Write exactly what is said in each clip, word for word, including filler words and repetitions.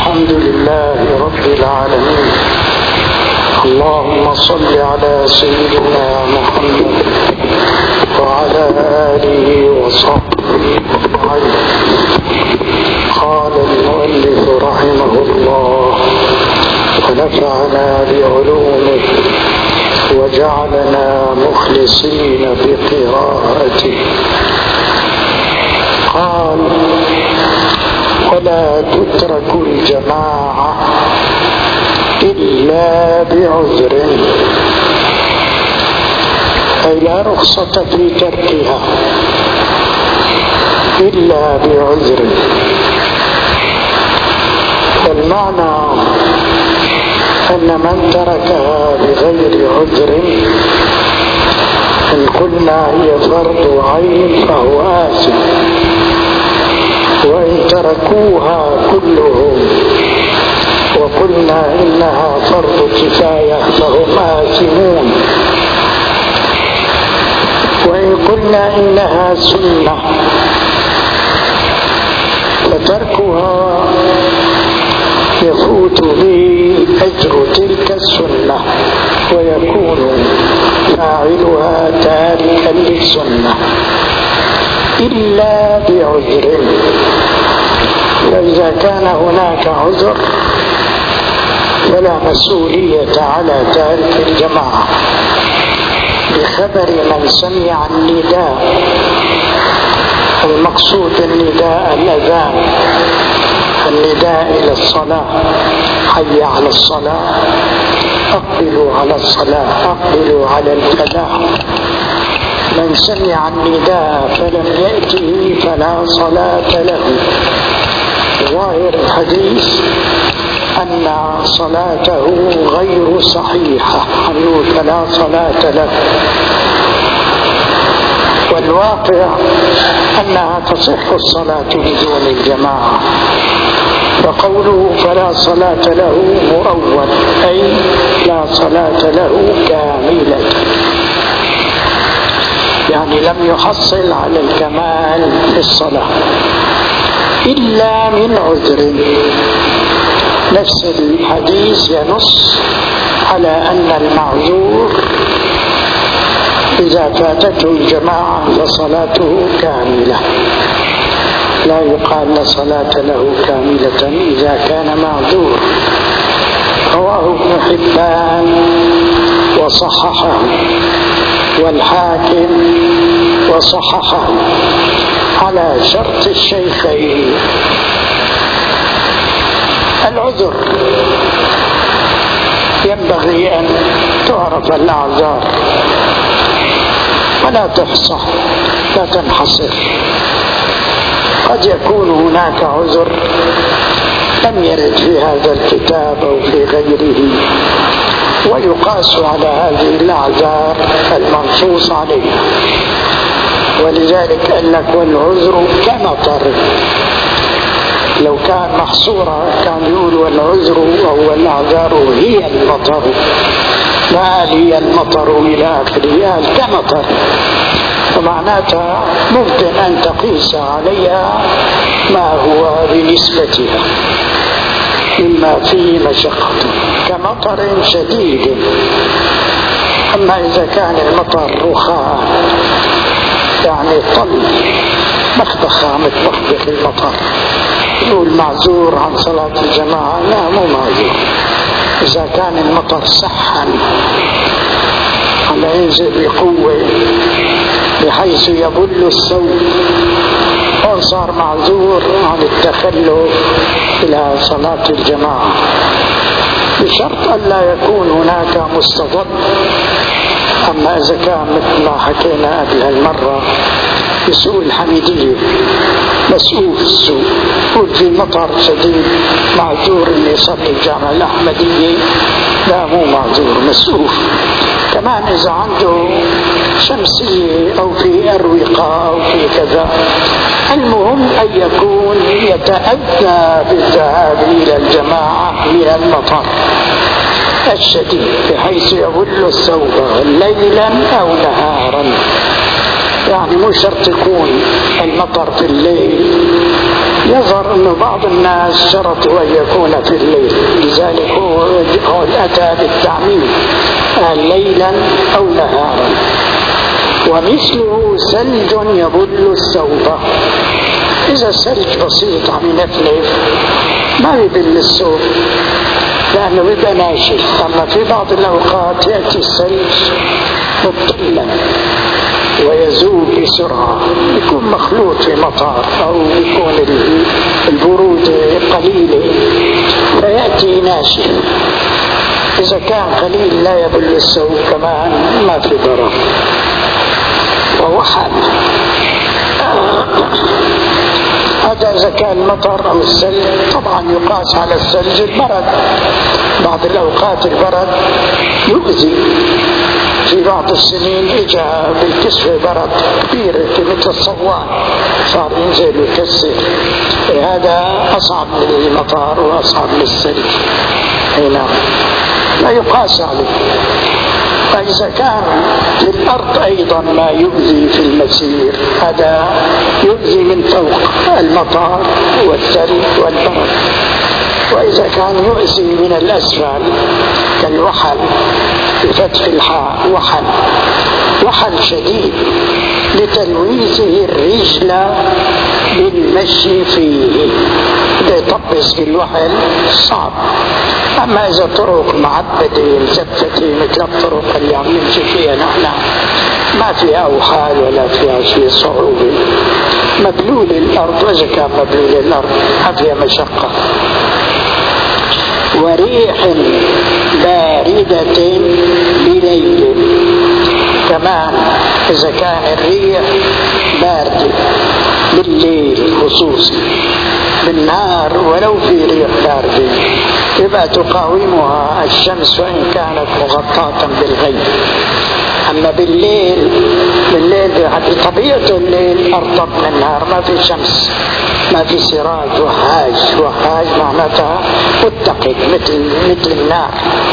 الحمد لله رب العالمين. اللهم صل على سيدنا محمد وعلى آله وصحبه أجمعين. قال المؤلف رحمه الله ونفعنا بعلومه وجعلنا مخلصين بقراءته. قال ولا تترك الجماعة إلا بعذر، أي لا رخصة في تركها إلا بعذر. والمعنى أن من تركها بغير عذر إن قلنا هي فرض عين فهو آثم، وإن تركوها كلهم وقلنا إنها فرض كفاية فهم آثمون، وإن قلنا إنها سنة فتركها يفوت به أجر تلك السنة ويكون فاعلها تاركا للسنة إلا بعذر. فإذا كان هناك عذر فلا مسؤولية على تارك الجماعة، بخبر من سمع النداء. المقصود النداء الأذان، النداء إلى الصلاة، حي على الصلاة، أقبلوا على الصلاة، أقبلوا على الفلاح. من سمع النداء فلم يأته فلا صلاة له. ظاهر الحديث أن صلاته غير صحيحة، أنه فلا صلاة له، والواقع أنها تصح الصلاة بدون الجماعة. فقوله فلا صلاة له مؤول، أي لا صلاة له كاملة، يعني لم يحصل على الكمال في الصلاة إلا من عذر. نفس الحديث ينص على أن المعذور إذا فاتته الجماعة فصلاته كاملة، لا يقال لا صلاة له كاملة إذا كان معذور. رواه ابن حبان وصححه والحاكم وصححه على شرط الشيخين. العذر ينبغي أن تعرف الأعذار ولا تحصى، لا تنحصر. قد يكون هناك عذر لم يرد في هذا الكتاب أو في غيره، ويقاس على هذه الأعذار المنصوص عليها. ولذلك قال لك والعذر كمطر. لو كان محصورا كان يقول والعذر أو الأعذار هي المطر، ما هي المطر إلى آخره، كمطر. ومعناتها ممكن أن تقيس عليها ما هو بنسبتها مما فيه مشقة، كمطر شديد. أما إذا كان المطر رخاء يعني طل مخبخة متبخبخ المطر، يقول معذور عن صلاة الجماعة؟ لا، مو معذور. إذا كان المطر سحا على ينزل بقوة بحيث يبل الثوب وصار معذور عن التخلف إلى صلاة الجماعة، بشرط أن لا يكون هناك مستضد. أما إذا كان مثل ما حكينا قبل هالمرة بسوء الحميدية، مسؤول في السوق، يقول في مطر شديد معذور اللي يصلي الجامعة الأحمدية، لا مو معذور، مسؤول. كمان إذا عنده شمسية أو في أروقة أو في كذا، المهم أن يكون يتأذى بالذهاب إلى الجماعة من المطر الشديد بحيث يبل الثوب ليلا أو نهارا. يعني مو شرط يكون المطر في الليل، يظهر المطر أنه بعض الناس شرطوا أن يكون في الليل، لذلك هو أتى بالتعميم ليلا أو نهارا. ومثله ثلج يبل الثوب، إذا الثلج بسيط عم ينفلف ما يبل الثوب لأنه بيبقى ناشف. أما في بعض الأوقات يأتي الثلج مبطلا ويذوب بسرعة، يكون مخلوط في مطر أو يكون البرودة قليلة فيأتي ناشف. إذا كان قليل لا يبل الثوب كمان ما في ضرر. ووحل هذا إذا كان مطر أو الثلج. طبعا يقاس على الثلج البرد، بعض الأوقات البرد يؤذي. في بعض السنين إجا بالكسفة برد كبير مثل الصوان صار ينزل ويكسر، هذا أصعب من المطر وأصعب من الثلج. هنا لا يقاس عليه. فإذا كان في الأرض أيضا ما يؤذي في المسير، هذا يؤذي من فوق المطر والثلج والبرد. وإذا كان يؤذي من الأسفل كالوحل بفتح الحاء، وحل وحل شديد لتلويثه الرجل بالمشي فيه، إذا يطبس بالوحل صعب. أما إذا طرق معبدة مزفتة مثل الطرق اللي عم نمشي فيها نحن ما فيها أوحال ولا فيها شيء صعوبة، مبلول الأرض. وإذا كان مبلول الأرض ما فيها مشقة. وريح باردة بليل، كمان إذا كان الريح باردة بالليل خصوصا، بالنهار ولو في ريح باردة يبقى تقاومها الشمس وإن كانت مغطاة بالغيم. أما بالليل بالليل بطبيعة الليل أرطب من النهار، ما في شمس ما في سراج وهاج. وهاج معناتها متقد مثل مثل النار.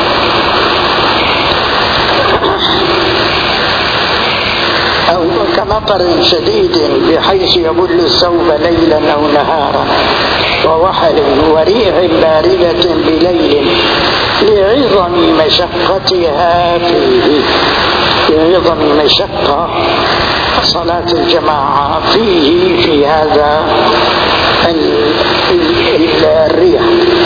أو كمطر شديد بحيث يبل الثوب ليلا أو نهارا. ووحل وريح باردة بليل لعظم مشقتها فيه، لعظم مشقة صلاة الجماعة فيه في هذا الريح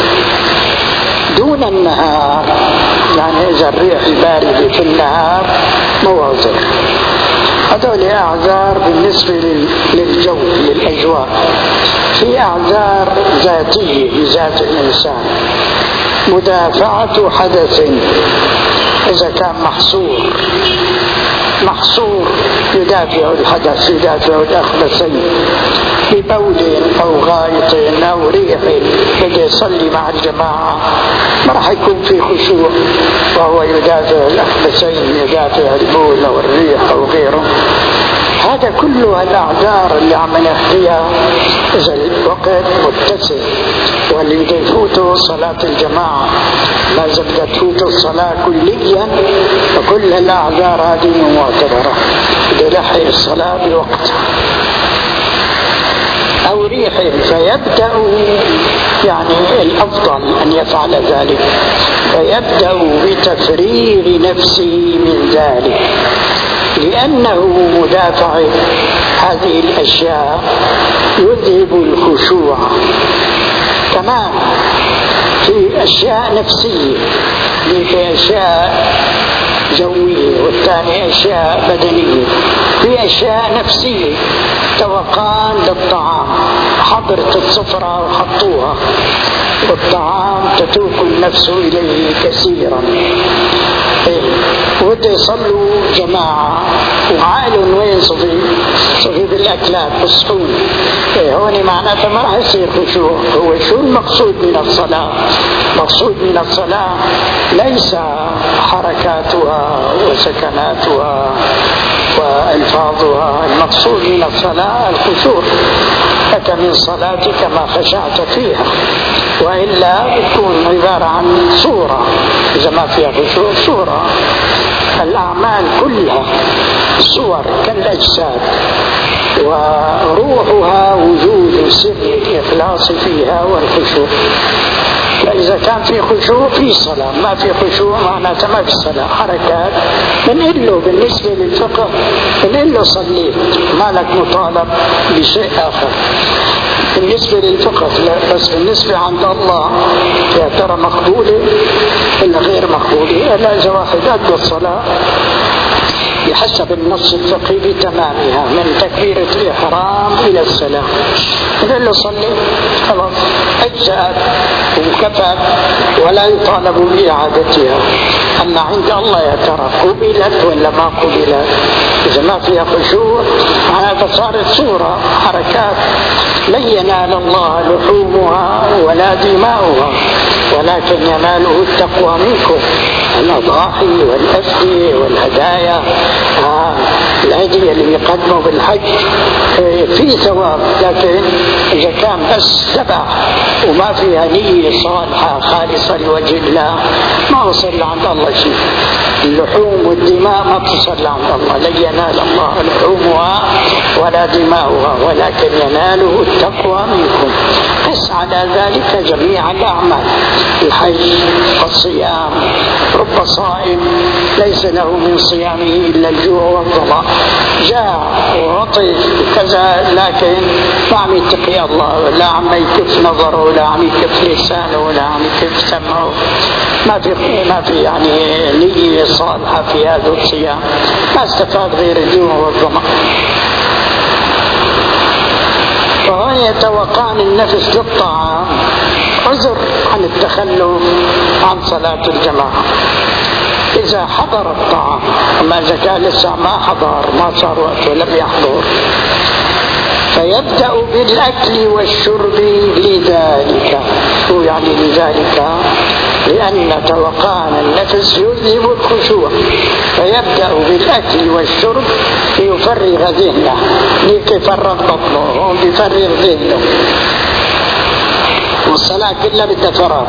دون النهار. يعني إذا الريح الباردة في النهار مواضع، هذول أعذار بالنسبة للجو للأجواء. في أعذار ذاتية لذات الإنسان، مدافعة حدث إذا كان محصور محصور يدافع الحدث، يدافع الأخبثين ببول أو غائط أو ريح بده يصلي مع الجماعة ما راح يكون في خشوع، وهو يدافع الأخبثين، يدافع البول أو الريح أو غيره. هذا كله الأعذار اللي عم نحكيها إذا الوقت متسع واللي بده يفوتوا صلاة الجماعة لازم تفوت الصلاة كليا، فكل الأعذار هذه معتبرة، بده يلحق الصلاة بوقتها. أو ريح فيبدأ، يعني الأفضل أن يفعل ذلك، فيبدأ بتفريغ نفسه من ذلك، لأنه مدافع هذه الأشياء يذهب الخشوع. كمان في أشياء نفسية، في أشياء جوية والثانية أشياء بدنية. في أشياء نفسية، توقان للطعام، حضرت السفرة وحطوها والطعام تتوق النفس إليه كثيرا، وبده يصلوا جماعة وعائل وين صفي صفي بالأكلات بالصحون، هون معناته ما راح يصير خشوع. هو شو المقصود من الصلاة؟ مقصود من الصلاة ليس حركاتها وسكناتها وألفاظها. المقصود من الصلاة الخشوع، لك من صلاتك ما خشعت فيها، وإلا بتكون عبارة عن صورة. إذا ما فيها خشوع صورة. الأعمال كلها صور كالأجساد، وروحها وجود سر الإخلاص فيها والخشوع. فإذا كان في خشوع في صلاة، ما في خشوع معناتها ما في صلاة. حركات بنقول له بالنسبة للفقه بنقول له صليت، ما لك مطالب بشيء آخر بالنسبة للفقه. لا، بس بالنسبة عند الله يا ترى مقبولة ولا غير مقبولة؟ لا، إذا واحد أدى الصلاة بحسب النص الفقهي بتمامها من تكبيرة الإحرام إلى السلام، نقول له صلي خلاص أجزأت وكفت ولا يطالب بإعادتها. أما عند الله يا ترى قبلت ولا ما قبلت؟ إذا ما فيها خشوع معناتها صارت صورة حركات. لن ينال الله لحومها ولا دماؤها ولكن يناله التقوى منكم. الأضاحي والأفدية والهدايا، آه الهدية اللي يقدموا بالحج في ثواب، لكن إذا كان بس تبع وما فيها نية صالحة خالصة لوجه الله ما وصل عند الله شيء. اللحوم والدماء ما تصل عند الله. لن ينال الله لحومها ولا دماؤها ولكن يناله التقوى منكم. قس على ذلك جميع الأعمال، الحج والصيام. رب صائم ليس له من صيامه إلا الجوع والظمأ، جاع وعطش وكذا، لكن ما عم يتقي الله، ولا عم يكف نظره، ولا عم يكف لسانه، ولا عم يكف سمعه. ما في ما في يعني نية صالحة في هذا الصيام، ما استفاد غير الجوع والظمأ. فهو يتوقعن النفس للطعام عذر عن التخلف عن صلاة الجماعة إذا حضر الطعام. أما إذا كان لسه ما حضر، ما صار وقت ولم يحضر، فيبدأ بالأكل والشرب لذلك. هو يعني لذلك لأن توقعن النفس يذهب الخشوع، فيبدأ بالأكل والشرب ليفرغ ذهنه. ليك يفرغ بطنه، هو بيفرغ ذهنه. والصلاة كلها بدها فراغ.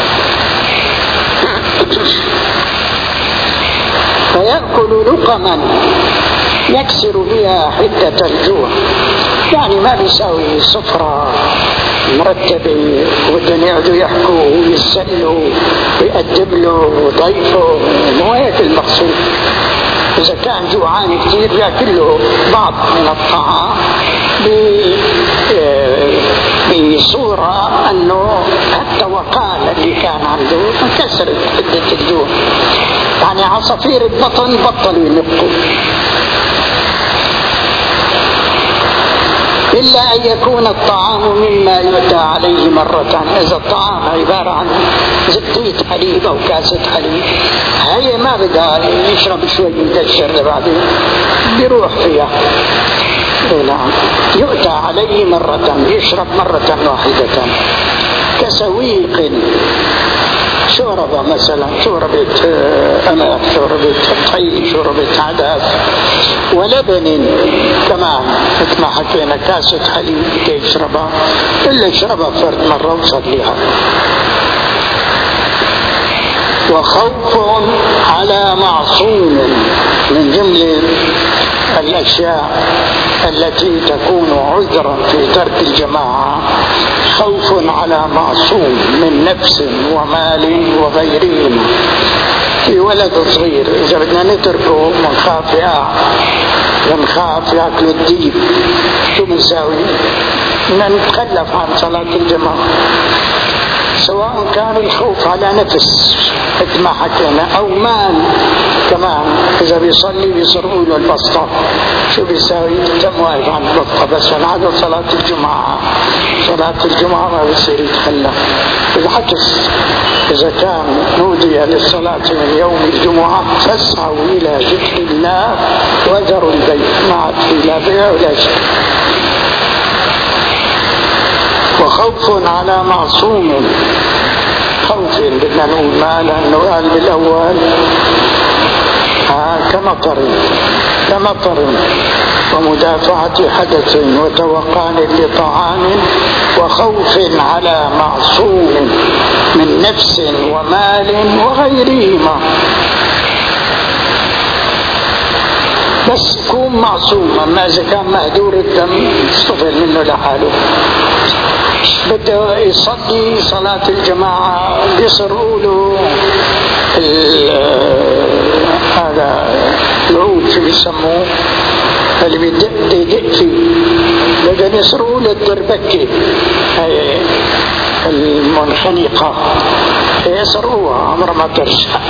فيأكل لقما يكسر بها حدة الجوع، يعني ما بيساوي سفرة مرتبة وبدهم يقعدوا يحكوا ويسألوا ويقدم له ضيفه، مو هيك المقصود. إذا كان جوعان كثير بيأكل له بعض من الطعام بصورة أنه التوقان اللي كان عنده انكسرت حدة الجوع. يعني عصافير البطن بطلوا ينقوا، إلا أن يكون الطعام مما يؤتى عليه مرة. إذا الطعام عبارة عن زبدية حليب أو كاسة حليب، هي ما بدها يشرب شوي مدشر بعدين بيروح فيها. نعم، يؤتى عليه مرة، يشرب مرة واحدة. كسويق، شوربة مثلا، شوربة أناق، شوربة طحين، شوربة عدس، ولبن كمان مثل ما حكينا، كاسة حليب يشربها، إلا يشربها فرد مرة وصليها. وخوف على معصوم من جملة الأشياء التي تكون عذرا في ترك الجماعة، خوف على معصوم من نفس ومال وغيرهما. في ولد صغير إذا بدنا نتركه منخاف يقع، منخاف يأكل الديب، شو بنساوي؟ بدنا نتخلف عن صلاة الجماعة، سواء كان الخوف على نفس مثل ما حكينا أو مال كمان. إذا بيصلي بيصروا له البسطة، شو بيساوي؟ كم واقف عن البسطة بس من عدد صلاة الجمعة. صلاة الجمعة ما بيصير يتخلف. بالعكس إذا كان نودي للصلاة من يوم الجمعة فاسعوا إلى ذكر الله وذروا البيع، ما عاد في لا بيع ولا شيء. وخوف على معصوم خوف بدنا نقول ما، لأنه قال بالأول كمطر كمطر ومدافعة حدث وتوقان لطعام وخوف على معصوم من نفس ومال وغيرهما. بس يكون معصوم، أما إذا كان مهدور الدم يستفل منه لحاله. بده يصلي صلاة الجماعة يقصروا له هذا العود شو بيسموه اللي بيدق يدق فيه، بدهم يصروا له الدربكة هي المنخنقة يصروها عمر ما ترجع.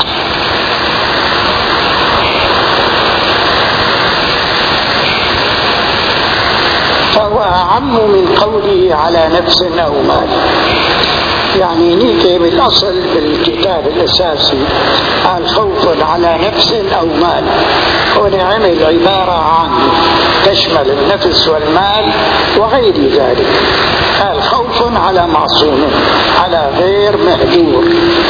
فهو أعم من قوله على نفس أو مال. يعني نيجي بالأصل بالكتاب الأساسي قال خوف على نفس أو مال، هنا عمل عبارة عن تشمل النفس والمال وغير ذلك. قال خوف على معصوم على غير مهجور.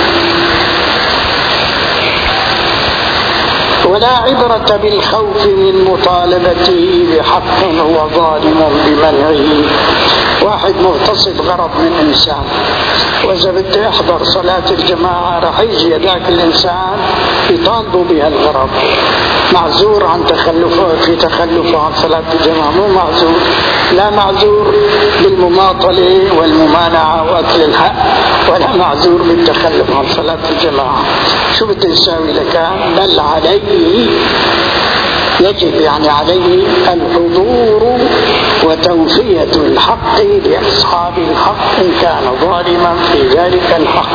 ولا عبرة بالخوف من مطالبته بحق هو ظالم بمنعه. واحد مغتصب غرض من إنسان، وإذا بده يحضر صلاة الجماعة رح يجي ذاك الإنسان يطالبوا بها الغرض، معذور عن تخلفه في تخلفه عن صلاة الجماعة؟ مو معذور، لا معذور بالمماطلة والممانعة وأكل الحق، ولا معذور بالتخلف عن صلاة الجماعة. شو بده يساوي لك؟ بل عليه يجب يعني عليه الحضور وتوفية الحق لأصحاب الحق إن كان ظالما في ذلك الحق.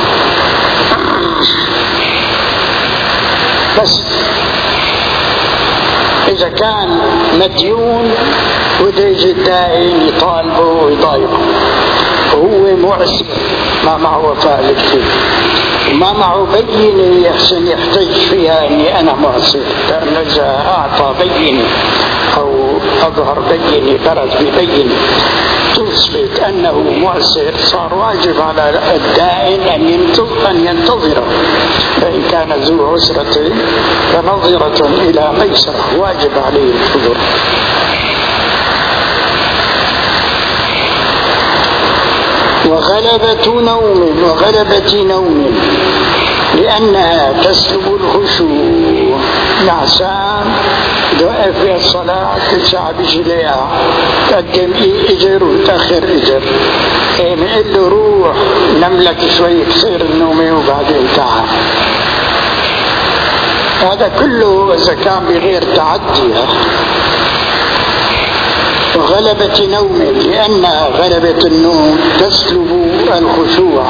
بس إذا كان مديون وده يجي الدائن يطالبه ويضايقه، وهو معسر ما معه وفاء للدين وما معه بينة يحسن يحتج فيها أني أنا معسر، لأن إذا أعطى بينة أو أظهر بينة برز ببينة تثبت أنه معسر، صار واجب على الدائن أن ينتظر، فإن كان ذو عسرة فنظرة إلى ميسرة، واجب عليه الحضور. وغلبة نوم وغلبة نوم لأنها تسلب الخشوع. نعسان دوقف في الصلاة كل ساعة بيجي ليها تقدم إجر وتأخر إجر، نقول له روح نملك شوي كثير النومي وبعدين تعال. هذا كله إذا كان بغير تعديها. وغلبة نوم لأنها غلبة النوم تسلب الخشوع.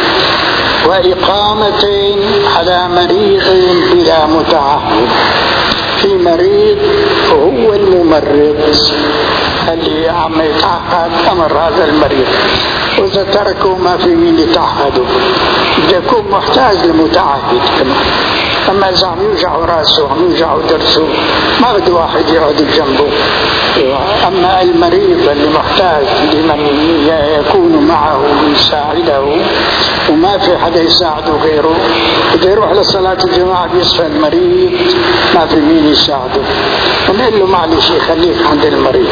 وإقامة على مريض بلا متعهد. في مريض وهو الممرض اللي عم يتعهد أمر هذا المريض، وإذا تركوا ما في مين يتعهدوا، يكون محتاج لمتعهد كمان. أما إذا عم يوجعوا راسه عم يوجعوا درسه ما بده واحد يقعد جنبه. أما المريض اللي محتاج لمن يكون معه ويساعده وما في حدا يساعده غيره، بده يروح لصلاة الجماعة بيصفى المريض ما في مين يساعده، ونقول له معلش خليك عند المريض.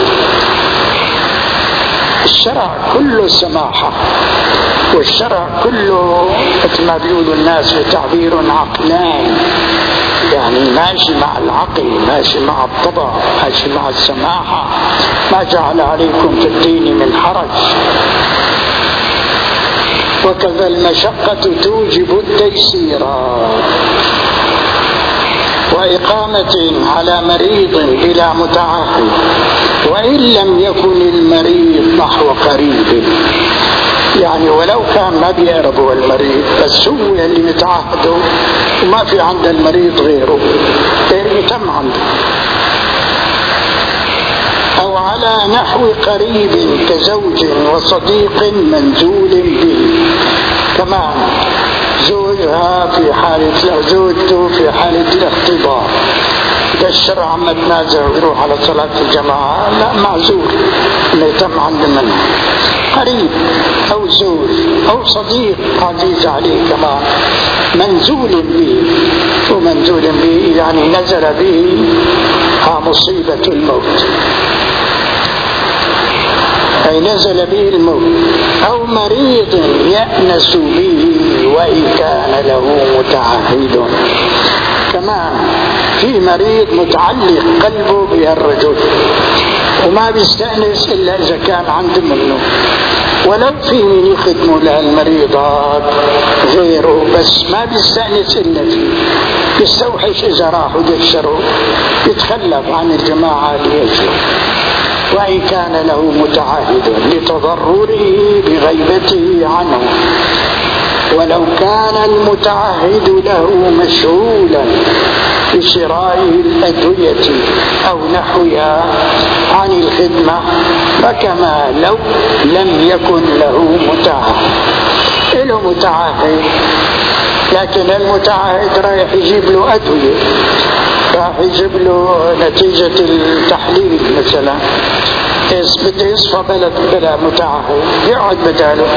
الشرع كله سماحة، والشرع كله مثل ما بيقولوا الناس بتعبير عقلاني، يعني ماشي مع العقل، ماشي مع الطبع، ماشي مع السماحة. ما جعل عليكم في الدين من حرج. وكذا المشقة توجب التيسير. وإقامة على مريض بلا متعهد، وإن لم يكن المريض نحو قريب، يعني ولو كان ما بيقربه المريض بس هو اللي متعهده وما في عند المريض غيره يتم عنده. أو على نحو قريب كزوج وصديق منزول به، كمان زوجها في حالة زوجته في حالة الاختبار، إذا الشرع عم تنازع ويروح على صلاة الجماعة لا معذور، ما يتم عند منه. قريب أو زوج أو صديق عزيز عليه كمان منزول به، ومنزول به يعني نزل به مصيبة الموت، أي نزل به الموت، أو مريض يأنس به وإن كان له متعهد. كمان في مريض متعلق قلبه بهالرجل وما بيستأنس إلا إذا كان عنده منه، ولو في من يخدموا لهالمريضات غيره بس ما بيستأنس إلا فيه، بيستوحش إذا راحوا يشروا، يتخلف عن الجماعة ليجوا وإن كان له متعهد لتضرره بغيبته عنه، ولو كان المتعهد له مشغولا بشراء الأدوية أو نحوها عن الخدمة فكما لو لم يكن له متعهد. له متعهد لكن المتعهد رايح يجيب له أدوية، راح يجيب له نتيجة التحليل مثلا، بده يصفى بلد بلا متعهد يقعد بداله.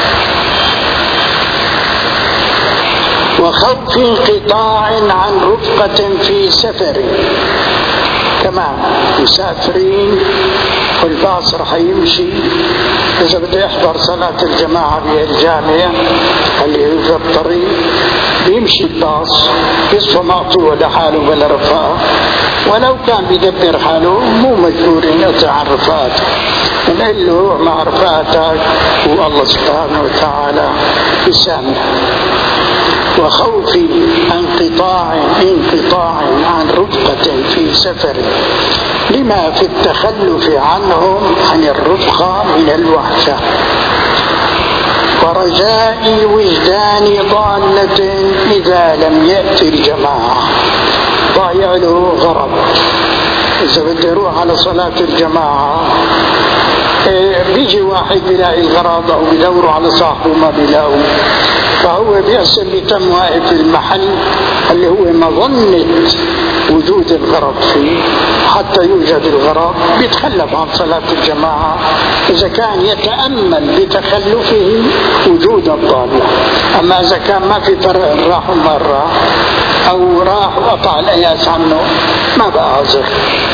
وخوف انقطاع عن رفقة في سفر، كمان مسافرين والباص رح يمشي، إذا بده يحضر صلاة الجماعة بالجامعة اللي هو في الطريق بيمشي الباص يصفى مقطوع لحاله بلا رفاقة، ولو كان بيدبر حاله مو مجبور ينقطع عن رفاقته، نقول له مع رفاقتك والله سبحانه وتعالى يسامح. وخوف انقطاع انقطاع عن رفقة في سفر لما في التخلف عنهم عن الرفقة من الوحشة. ورجاء وجدان ضالة إذا لم يأتي الجماعة، ضايع له غرض، إذا بده يروح على صلاة الجماعة بيجي واحد بيلاقي الغرض أو بيدوروا على صاحبه ما بيلاقوا، فهو بيحسب بيتم واقف في المحل اللي هو مظنة وجود الغرض فيه، حتى يوجد الغرض بيتخلف عن صلاة الجماعة إذا كان يتأمل بتخلفه وجود الضالة. أما إذا كان ما في فرق راح مرة أو راح وقطع الأياس عنه ما بقى عذر.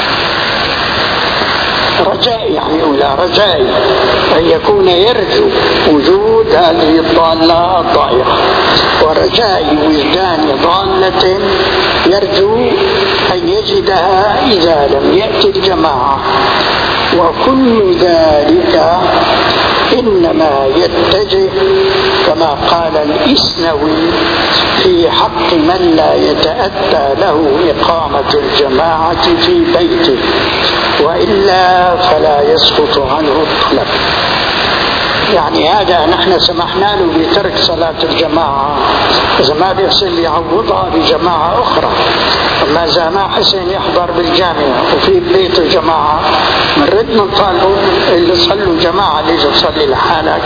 رجاء يعني أولى رجاء أن يكون يرجو وجود هذه الضالة الضائعة، ورجاء وجدان ضالة يرجو أن يجدها إذا لم يأتي الجماعة. وكل ذلك إنما يتجه كما قال الإسنوي في حق من لا يتأتى له إقامة الجماعة في بيته، وإلا فلا يسقط عنه الطلب. يعني هذا نحن سمحنا له بترك صلاة الجماعة إذا ما بيحسن يعوضها بجماعة أخرى، أما إذا ما حسن يحضر بالجامعة وفي بيت الجماعة منرد من طالبه اللي صلوا جماعة ليش تصلي لحالك.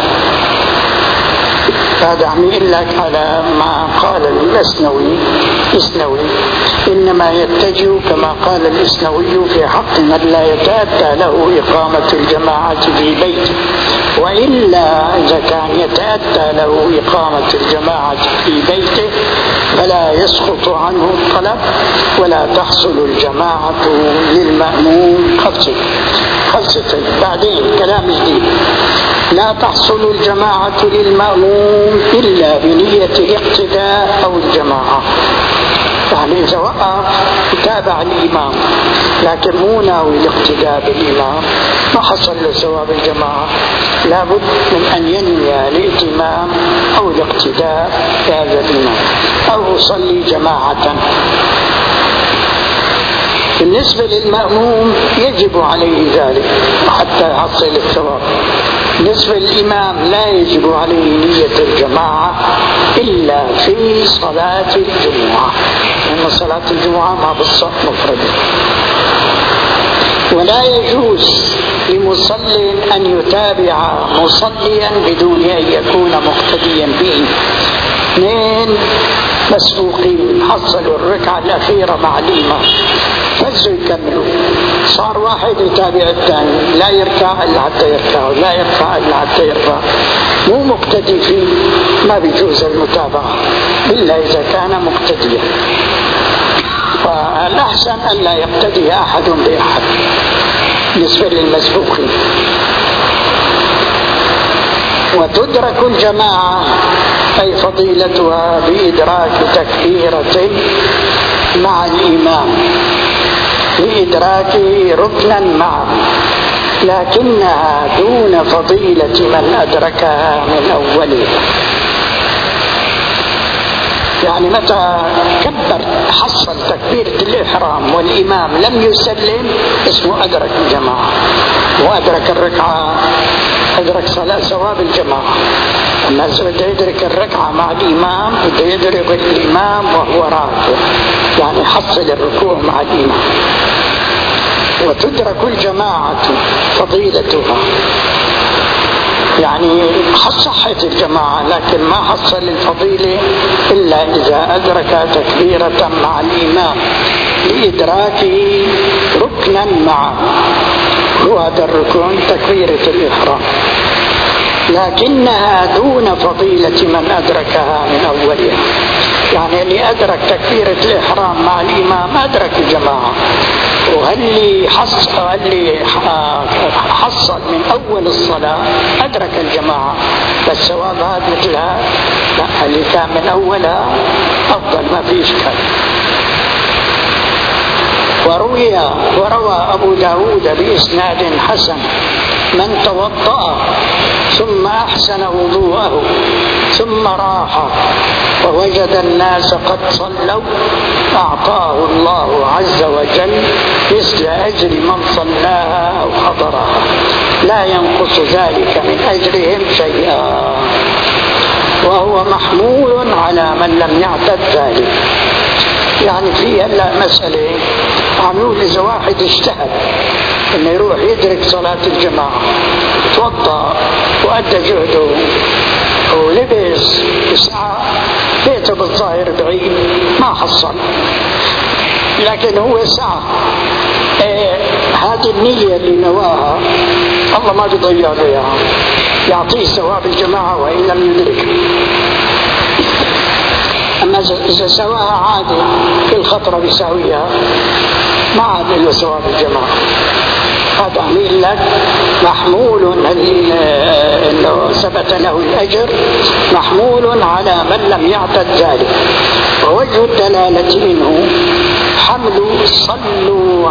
هذا عم يقول لك على ما قال الإسنوي إسنوي إنما يتجه كما قال الإسنوي في حق من لا يتأتى له إقامة الجماعة في بيته، وإلا إذا كان يتأتى له إقامة الجماعة في بيته فلا يسقط عنه الطلب ولا تحصل الجماعة للمأموم. خلصت خلصت بعدين كلام جديد. لا تحصل الجماعة للمأموم إلا بنية الاقتداء أو الجماعة، يعني إذا وقف يتابع الإمام لكن مو ناوي الاقتداء بالإمام ما حصل له ثواب الجماعة، لابد من أن ينوي الائتمام أو الاقتداء بهذا الإمام أو يصلي جماعة. بالنسبة للمأموم يجب عليه ذلك حتى يحصل الثواب. بالنسبة للإمام لا يجب عليه نية الجماعة إلا في صلاة الجمعة، لأن صلاة الجمعة ما بالصف مفردة. ولا يجوز لمصل أن يتابع مصليا بدون أن يكون مقتديا به. اثنين مسبوقين حصلوا الركعة الأخيرة مع الإمام فزوا يكملوا، صار واحد يتابع الثاني لا يركع إلا حتى يركع لا يركع إلا حتى يركع، مو مقتدي فيه ما بيجوز المتابعة إلا إذا كان مقتديا، والأحسن أن لا يقتدي أحد بأحد بالنسبة للمسبوقين. وتدرك الجماعة أي فضيلتها بإدراك تكبيرة مع الإمام بإدراكه ركنا معه، لكنها دون فضيلة من أدركها من أولها. يعني متى كبر حصل تكبيرة الإحرام والإمام لم يسلم اسمه أدرك الجماعة، وأدرك الركعة أدرك صلاة ثواب الجماعة. الناس بده يدرك الركعة مع الإمام بده يدرك الإمام وهو راكع، يعني حصل الركوع مع الإمام. وتدرك الجماعة فضيلتها، يعني صحت الجماعة لكن ما حصل الفضيلة إلا إذا أدرك تكبيرة مع الإمام لإدراكه ركنا معه، هو هذا الركن تكبيرة الإحرام، لكنها دون فضيلة من أدركها من أولها. يعني اللي أدرك تكبيرة الإحرام مع الإمام أدرك الجماعة، وهاللي حصل, اللي حصل من أول الصلاة أدرك الجماعة، بس ثواب هذا مثلها لا، اللي كان من أولها أفضل ما في إشكال. وروي وروى أبو داود بإسناد حسن من توضأ ثم أحسن وضوءه ثم راح ووجد الناس قد صلوا أعطاه الله عز وجل مثل أجر من صلاها أو حضرها، لا ينقص ذلك من أجرهم شيئا، وهو محمول على من لم يعتد ذلك. يعني في هلا مسألة عم يقول إذا واحد اجتهد إنه يروح يدرك صلاة الجماعة، توضأ وأدى جهده ولبس ساعة، بيته بالظاهر بعيد ما حصل، لكن هو ساعة إيه هذه النية اللي نواها الله ما بيضيع له اياها، يعطيه ثواب الجماعة وإن لم يدرك. أما إذا سواها عادي في الخطرة بيساويها ما عاد له ثواب الجماعة. هذا عميل لك محمول انه ثبت له الاجر، محمول على من لم يعتد ذلك. ووجه الدلالة منه حمل صلوا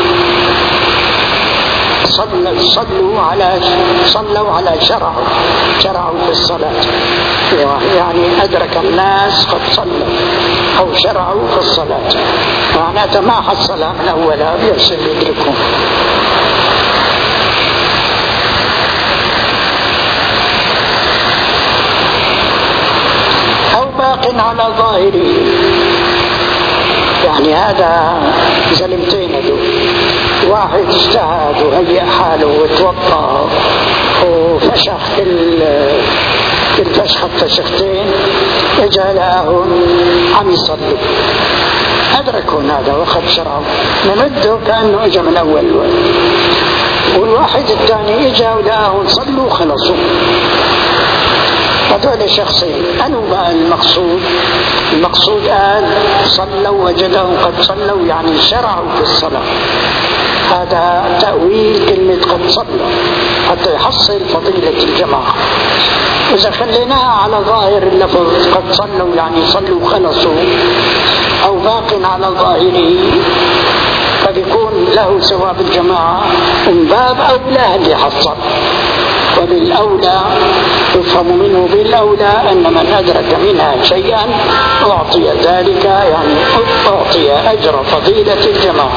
صلوا صلوا على صلوا على شرع شرعوا في الصلاة، يعني أدرك الناس قد صلوا أو شرعوا في الصلاة، معناته ما حصلها من أولها بيحسن يدركون. أو باق على ظاهره، يعني هذا زلمتين دول، واحد اجتهد وهيئ حاله وتوضأ وفشخ الفشخة فشختين، اجعلهم عم يصلوا، أدركون هذا وقد شرعوا نمده كأنه اجى من أول وقت. والواحد الثاني اجى ولقاهم صلوا وخلصوا. هذول شخصين، أنو بقى المقصود؟ المقصود قال صلوا وجدهم قد صلوا، يعني شرعوا في الصلاة. هذا تأويل كلمة قد صلوا حتى يحصل فضيلة الجماعة. إذا خليناها على ظاهر اللفظ قد صلوا يعني صلوا خلصوا، أو باق على ظاهره، فبيكون له ثواب الجماعة من باب أولى اللي حصل. وبالأولى يفهم منه بالأولى أن من أدرك منها شيئا أعطي ذلك، يعني أعطي أجر فضيلة الجماعة.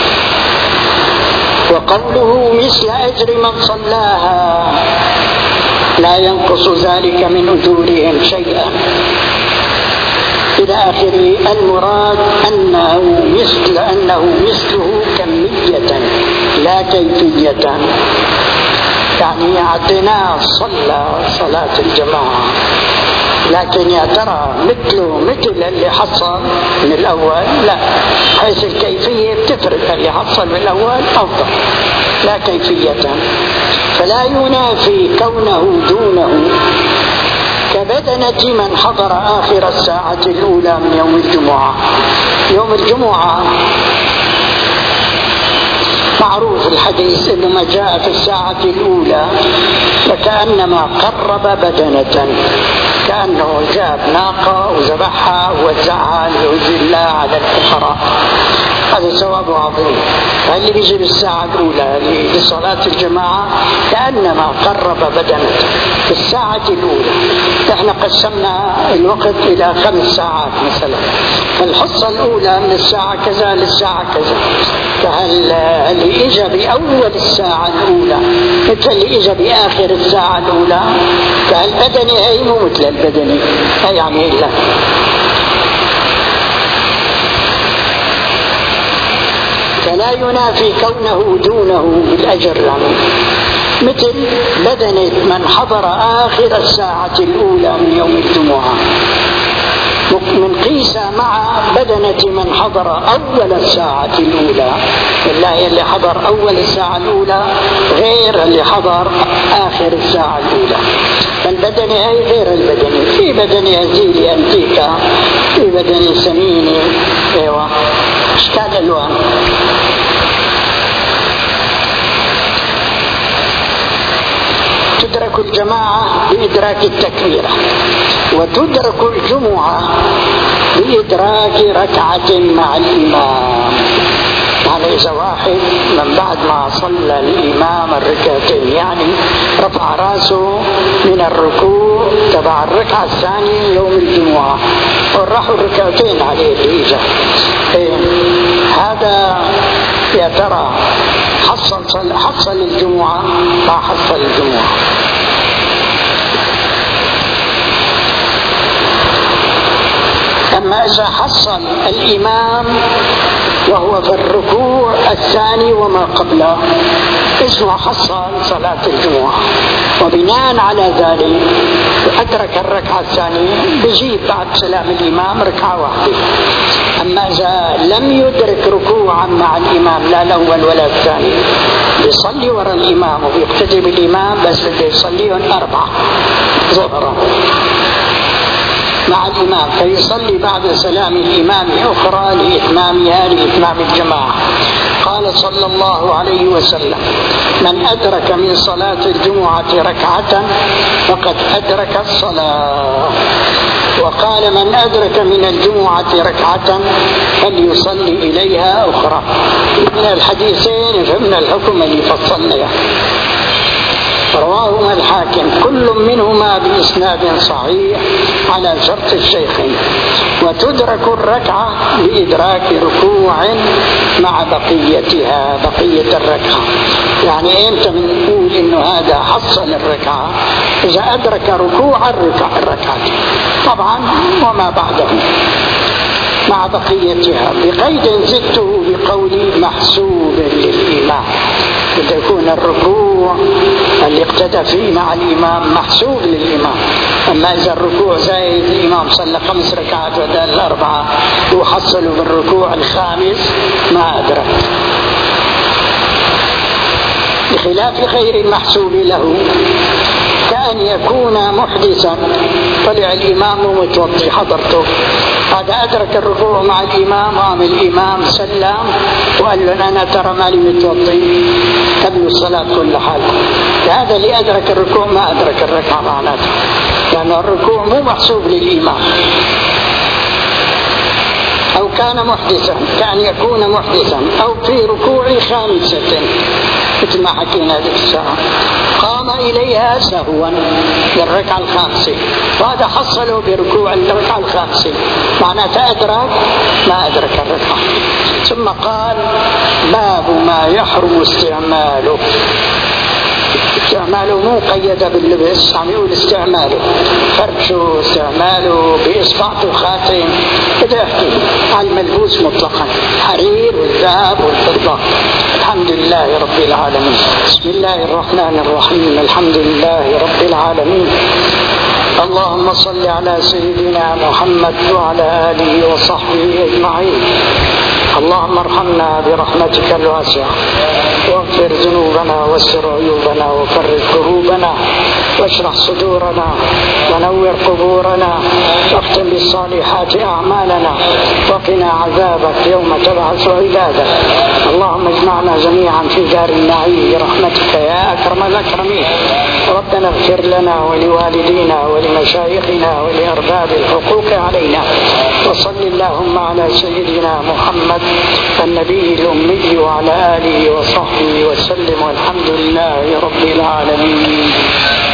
وقوله مثل أجر من صلاها لا ينقص ذلك من أجورهم شيئا إلى آخره. المراد أنه مثل أنه مثله كمية لا كيفية، يعني أعطيناه صلى صلاة الجماعة لكن يا ترى مثله مثل اللي حصل من الأول؟ لا، حيث الكيفية بتفرق، اللي حصل من الأول أفضل لا كيفية. فلا ينافي كونه دونه كبدنة من حضر آخر الساعة الأولى من يوم الجمعة. يوم الجمعة معروف الحديث إنه ما جاء في الساعة الأولى فكأنما قرب بدنة، كأنه جاب ناقة وذبحها ووزعها لوجه الله على الفقراء، هذا ثواب عظيم. اللي بيجي بالساعة الأولى لصلاة الجماعة كأنما قرب بدنة في الساعة الأولى. احنا قسمنا الوقت إلى خمس ساعات مثلا، فالحصة الأولى من الساعة كذا للساعة كذا، فهل اللي إجا بأول الساعة الأولى مثل اللي إجا بآخر الساعة الأولى؟ فالبدني هي مو مثل البدني، هي يعني إلا فلا ينافي كونه دونه بالأجر، يعني مثل بدنة من حضر آخر الساعة الأولى من يوم الجمعة، من قيس مع بدنة من حضر أول الساعة الأولى. بالله اللي حضر أول الساعة الأولى غير اللي حضر آخر الساعة الأولى، فالبدنة هي غير البدنة. في بدنة هزيلي أنتيكا، في بدنة سمينة، ايوه اشكال الوان. تدرك الجماعة بإدراك التكبيرة، وتدرك الجمعة بإدراك ركعة مع الإمام. يعني إذا واحد من بعد ما صلى الإمام الركعتين، يعني رفع راسه من الركوع تبع الركعة الثانية يوم الجمعة وراحوا الركعتين عليه الإجا، إيه هذا يا ترى حصل حصل الجمعة ما حصل الجمعة؟ أما إذا حصل الإمام وهو في الركوع الثاني وما قبله اسمه حصل صلاة الجمعة، وبناء على ذلك أدرك الركعة الثانية بيجيب بعد سلام الإمام ركعة واحدة. أما إذا لم يدرك ركوعا مع الإمام لا الأول ولا الثاني بيصلي وراء الإمام وبيقتدي بالإمام، بس بده يصليهم أربعة ظهرا مع الإمام، فيصلي بعد سلام الإمام أخرى لإتمامها لإتمام الجماعة. قال صلى الله عليه وسلم: من أدرك من صلاة الجمعة ركعة فقد أدرك الصلاة. وقال: من أدرك من الجمعة ركعة فليصلي إليها أخرى. من الحديثين فمن الحكم اللي فصلنا. رواهما الحاكم كل منهما بإسناد صحيح على شرط الشيخين. وتدرك الركعة بإدراك ركوع مع بقيتها، بقية الركعة. يعني إمتى بنقول إنه هذا حصل الركعة؟ إذا أدرك ركوع الركعة الركعة طبعا وما بعده مع بقيتها، بقيد زدته بقولي محسوب للإمام، بده يكون الركوع اللي اقتدى فيه مع الإمام محسوب للإمام. أما إذا الركوع زايد الإمام صلى خمس ركعات بدل الأربعة وحصلوا بالركوع الخامس ما أدرك، بخلاف غير المحسوب له كأن يكون محدثا، طلع الإمام متوضي حضرته، هذا أدرك الركوع مع الإمام، قام الإمام سلم وقال له أنا ترى مالي متوضي قبل الصلاة كل حال. هذا اللي أدرك الركوع ما أدرك الركعة معناته، لأن الركوع مو محسوب للإمام. أو كان محدثا، كان يكون محدثا أو في ركوع خامسة مثل ما حكينا هذه الساعة، قام إليها سهوا للركعة الخامسة، وهذا حصله بركوع الركعة الخامسة، معناته أدرك ما أدرك الركعة. ثم قال: باب ما يحرم استعماله. استعماله مو قيد باللبس، عم يقول استعماله فرشه، استعماله بإصبعته خاتم، بده يحكي عن الملبوس مطلقا، حرير والذهب والفضة. الحمد لله رب العالمين. بسم الله الرحمن الرحيم. الحمد لله رب العالمين، اللهم صل على سيدنا محمد وعلى آله وصحبه أجمعين. اللهم ارحمنا برحمتك الواسعة، واغفر ذنوبنا واستر عيوبنا وفرج كروبنا واشرح صدورنا ونور قبورنا واختم بالصالحات أعمالنا وقنا عذابك يوم تبعث عبادك. اللهم اجمعنا جميعا في دار النعيم برحمتك يا أكرم الأكرمين. ربنا اغفر لنا ولوالدينا ولمشايخنا ولأرباب الحقوق علينا. وصل اللهم على سيدنا محمد النبي الأمي وعلى آله وصحبه وسلم، والحمد لله رب العالمين.